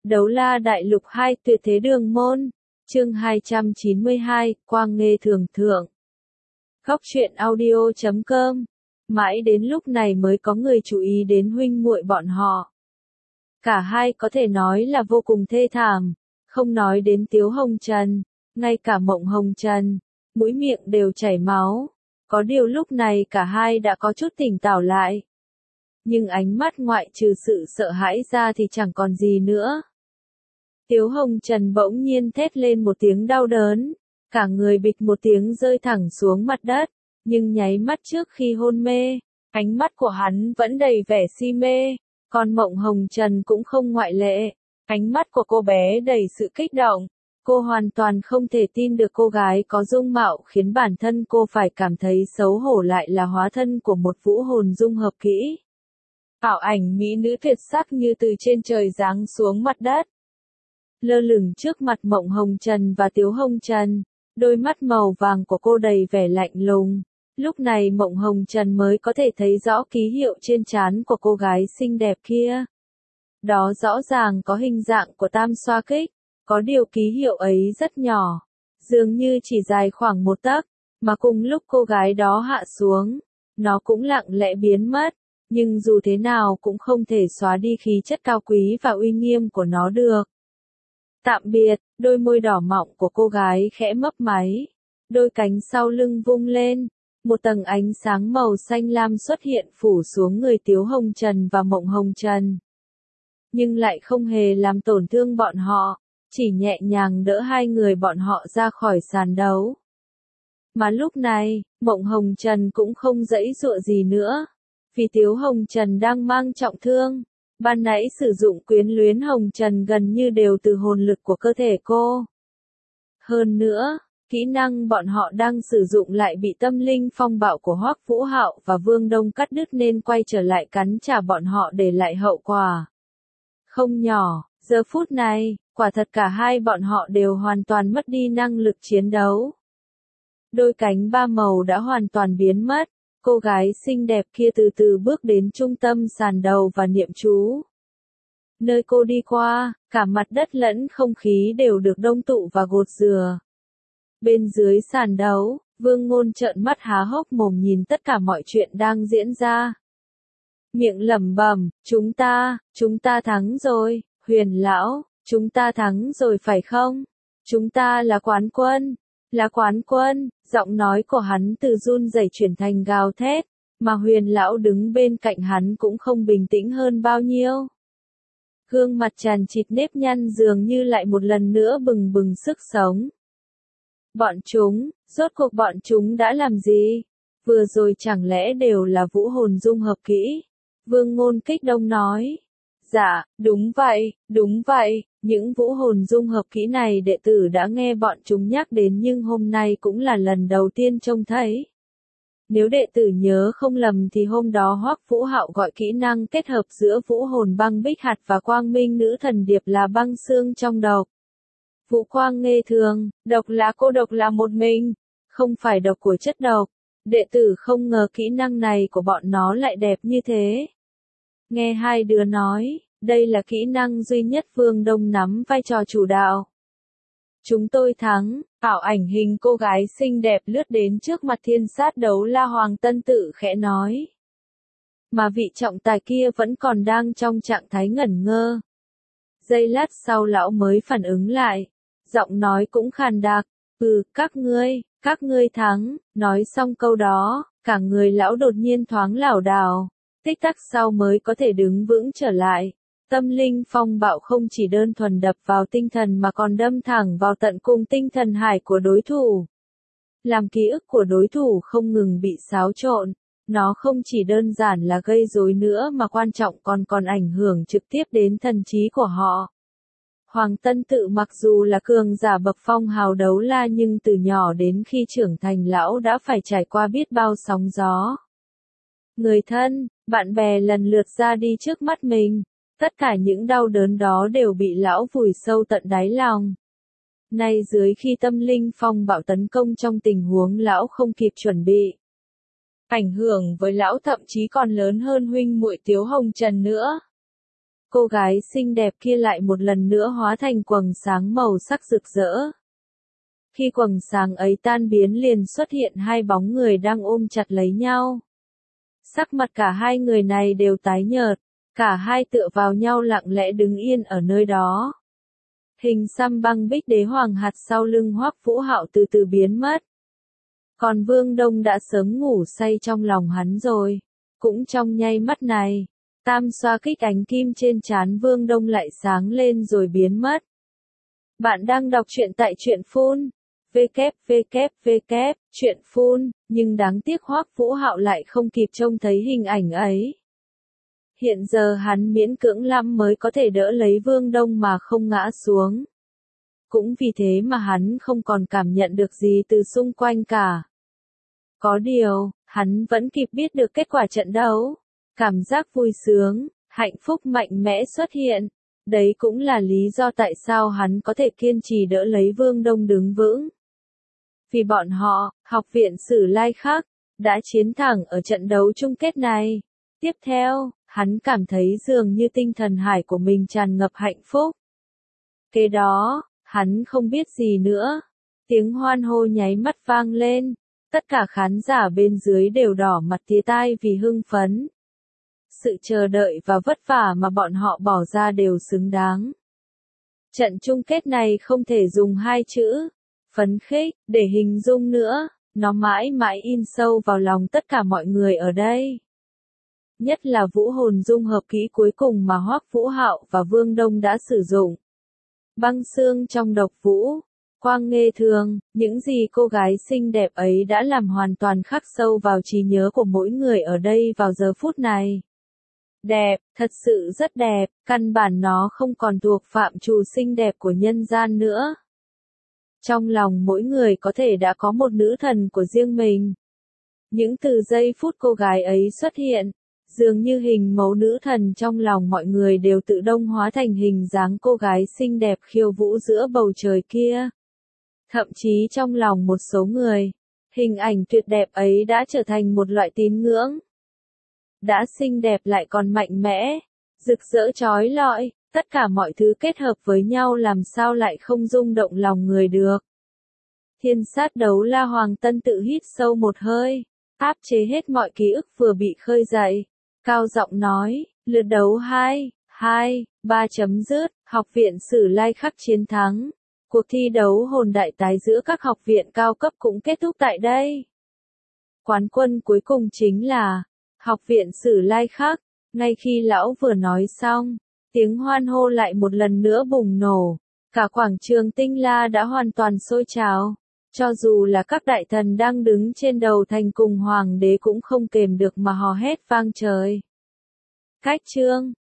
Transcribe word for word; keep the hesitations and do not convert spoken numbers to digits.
Đấu La Đại Lục hai Tuyệt Thế Đường Môn, chương hai trăm chín mươi hai, Quang Nghê Thường Thượng. Góc truyện audio chấm com. Mãi đến lúc này mới có người chú ý đến huynh muội bọn họ. Cả hai có thể nói là vô cùng thê thảm, không nói đến Tiếu Hồng Trần, ngay cả Mộng Hồng Trần, mũi miệng đều chảy máu. Có điều lúc này cả hai đã có chút tỉnh táo lại. Nhưng ánh mắt ngoại trừ sự sợ hãi ra thì chẳng còn gì nữa. Tiếu Hồng Trần bỗng nhiên thét lên một tiếng đau đớn, cả người bịch một tiếng rơi thẳng xuống mặt đất, nhưng nháy mắt trước khi hôn mê, ánh mắt của hắn vẫn đầy vẻ si mê, còn Mộng Hồng Trần cũng không ngoại lệ, ánh mắt của cô bé đầy sự kích động, cô hoàn toàn không thể tin được cô gái có dung mạo khiến bản thân cô phải cảm thấy xấu hổ lại là hóa thân của một vũ hồn dung hợp kỹ. Ảo ảnh mỹ nữ tuyệt sắc như từ trên trời giáng xuống mặt đất. Lơ lửng trước mặt Mộng Hồng Trần và Tiếu Hồng Trần, đôi mắt màu vàng của cô đầy vẻ lạnh lùng. Lúc này Mộng Hồng Trần mới có thể thấy rõ ký hiệu trên trán của cô gái xinh đẹp kia. Đó rõ ràng có hình dạng của tam xoa kích, có điều ký hiệu ấy rất nhỏ, dường như chỉ dài khoảng một tấc, mà cùng lúc cô gái đó hạ xuống, nó cũng lặng lẽ biến mất, nhưng dù thế nào cũng không thể xóa đi khí chất cao quý và uy nghiêm của nó được. Tạm biệt, đôi môi đỏ mọng của cô gái khẽ mấp máy, đôi cánh sau lưng vung lên, một tầng ánh sáng màu xanh lam xuất hiện phủ xuống người Tiếu Hồng Trần và Mộng Hồng Trần. Nhưng lại không hề làm tổn thương bọn họ, chỉ nhẹ nhàng đỡ hai người bọn họ ra khỏi sàn đấu. Mà lúc này, Mộng Hồng Trần cũng không giãy giụa gì nữa, vì Tiếu Hồng Trần đang mang trọng thương. Ban nãy sử dụng quyến luyến Hồng Trần gần như đều từ hồn lực của cơ thể cô. Hơn nữa, kỹ năng bọn họ đang sử dụng lại bị tâm linh phong bạo của Hoắc Vũ Hạo và Vương Đông cắt đứt nên quay trở lại cắn trả bọn họ để lại hậu quả không nhỏ. Giờ phút này, quả thật cả hai bọn họ đều hoàn toàn mất đi năng lực chiến đấu. Đôi cánh ba màu đã hoàn toàn biến mất. Cô gái xinh đẹp kia từ từ bước đến trung tâm sàn đầu và niệm chú. Nơi cô đi qua, cả mặt đất lẫn không khí đều được đông tụ và gột rửa. Bên dưới sàn đấu, Vương Ngôn trợn mắt há hốc mồm nhìn tất cả mọi chuyện đang diễn ra. Miệng lẩm bẩm, chúng ta, chúng ta thắng rồi, Huyền lão, chúng ta thắng rồi phải không? Chúng ta là quán quân. Là quán quân, giọng nói của hắn từ run rẩy chuyển thành gào thét, mà Huyền lão đứng bên cạnh hắn cũng không bình tĩnh hơn bao nhiêu. Gương mặt tràn chịt nếp nhăn dường như lại một lần nữa bừng bừng sức sống. Bọn chúng, rốt cuộc bọn chúng đã làm gì? Vừa rồi chẳng lẽ đều là vũ hồn dung hợp kỹ? Vương Ngôn kích động nói. Dạ, đúng vậy, đúng vậy, những vũ hồn dung hợp kỹ này đệ tử đã nghe bọn chúng nhắc đến nhưng hôm nay cũng là lần đầu tiên trông thấy. Nếu đệ tử nhớ không lầm thì hôm đó Hoắc Vũ Hạo gọi kỹ năng kết hợp giữa vũ hồn băng bích hạt và quang minh nữ thần điệp là băng xương trong độc. Vũ Quang Nghê Thường, độc là cô độc là một mình, không phải độc của chất độc. Đệ tử không ngờ kỹ năng này của bọn nó lại đẹp như thế. Nghe hai đứa nói, đây là kỹ năng duy nhất Vương Đông nắm vai trò chủ đạo. Chúng tôi thắng, ảo ảnh hình cô gái xinh đẹp lướt đến trước mặt thiên sát đấu la Hoàng Tân tự khẽ nói. Mà vị trọng tài kia vẫn còn đang trong trạng thái ngẩn ngơ. Giây lát sau lão mới phản ứng lại, giọng nói cũng khàn đặc, ừ, các ngươi, các ngươi thắng, nói xong câu đó, cả người lão đột nhiên thoáng lảo đảo. Tích tắc sau mới có thể đứng vững trở lại. Tâm linh phong bạo không chỉ đơn thuần đập vào tinh thần mà còn đâm thẳng vào tận cùng tinh thần hải của đối thủ. Làm ký ức của đối thủ không ngừng bị xáo trộn, nó không chỉ đơn giản là gây rối nữa mà quan trọng còn còn ảnh hưởng trực tiếp đến thần trí của họ. Hoàng Tân Tự mặc dù là cường giả bậc phong hào đấu la nhưng từ nhỏ đến khi trưởng thành lão đã phải trải qua biết bao sóng gió. Người thân, bạn bè lần lượt ra đi trước mắt mình, tất cả những đau đớn đó đều bị lão vùi sâu tận đáy lòng. Nay dưới khi tâm linh phong bạo tấn công trong tình huống lão không kịp chuẩn bị, ảnh hưởng với lão thậm chí còn lớn hơn huynh muội Tiếu Hồng Trần nữa. cô gái xinh đẹp kia lại một lần nữa hóa thành quầng sáng màu sắc rực rỡ. Khi quầng sáng ấy tan biến liền xuất hiện hai bóng người đang ôm chặt lấy nhau. Sắc mặt cả hai người này đều tái nhợt, cả hai tựa vào nhau lặng lẽ đứng yên ở nơi đó. Hình xăm băng bích đế hoàng hạt sau lưng Hoắc Vũ Hạo từ từ biến mất. Còn Vương Đông đã sớm ngủ say trong lòng hắn rồi. Cũng trong nháy mắt này, tam xoa kích ánh kim trên trán Vương Đông lại sáng lên rồi biến mất. Bạn đang đọc truyện tại truyện phun. www, truyện phun, nhưng đáng tiếc Hoắc Vũ Hạo lại không kịp trông thấy hình ảnh ấy. Hiện giờ hắn miễn cưỡng lắm mới có thể đỡ lấy Vương Đông mà không ngã xuống. Cũng vì thế mà hắn không còn cảm nhận được gì từ xung quanh cả. Có điều, hắn vẫn kịp biết được kết quả trận đấu. Cảm giác vui sướng, hạnh phúc mạnh mẽ xuất hiện. Đấy cũng là lý do tại sao hắn có thể kiên trì đỡ lấy Vương Đông đứng vững. Vì bọn họ, học viện Sử Lai Khắc, đã chiến thắng ở trận đấu chung kết này. Tiếp theo, hắn cảm thấy dường như tinh thần hải của mình tràn ngập hạnh phúc. Kế đó, hắn không biết gì nữa. Tiếng hoan hô nháy mắt vang lên. Tất cả khán giả bên dưới đều đỏ mặt tía tai vì hưng phấn. Sự chờ đợi và vất vả mà bọn họ bỏ ra đều xứng đáng. Trận chung kết này không thể dùng hai chữ phấn khích để hình dung nữa, nó mãi mãi in sâu vào lòng tất cả mọi người ở đây. Nhất là vũ hồn dung hợp kỹ cuối cùng mà Hoắc Vũ Hạo và Vương Đông đã sử dụng. Băng xương trong độc vũ, quang nghê thường, những gì cô gái xinh đẹp ấy đã làm hoàn toàn khắc sâu vào trí nhớ của mỗi người ở đây vào giờ phút này. Đẹp, thật sự rất đẹp, căn bản nó không còn thuộc phạm trù xinh đẹp của nhân gian nữa. Trong lòng mỗi người có thể đã có một nữ thần của riêng mình. Những từ giây phút cô gái ấy xuất hiện, dường như hình mẫu nữ thần trong lòng mọi người đều tự động hóa thành hình dáng cô gái xinh đẹp khiêu vũ giữa bầu trời kia. Thậm chí trong lòng một số người, hình ảnh tuyệt đẹp ấy đã trở thành một loại tín ngưỡng. Đã xinh đẹp lại còn mạnh mẽ, rực rỡ chói lọi, tất cả mọi thứ kết hợp với nhau làm sao lại không rung động lòng người được. Thiên sát đấu la Hoàng Tân tự hít sâu một hơi, áp chế hết mọi ký ức vừa bị khơi dậy, cao giọng nói, lượt đấu hai, hai, ba chấm dứt, học viện Sử Lai Khắc chiến thắng. Cuộc thi đấu hồn đại tái giữa các học viện cao cấp cũng kết thúc tại đây. Quán quân cuối cùng chính là học viện Sử Lai Khắc. Ngay khi lão vừa nói xong, tiếng hoan hô lại một lần nữa bùng nổ. Cả quảng trường Tinh La đã hoàn toàn sôi trào. Cho dù là các đại thần đang đứng trên đầu thành cùng hoàng đế cũng không kềm được mà hò hét vang trời. Cách chương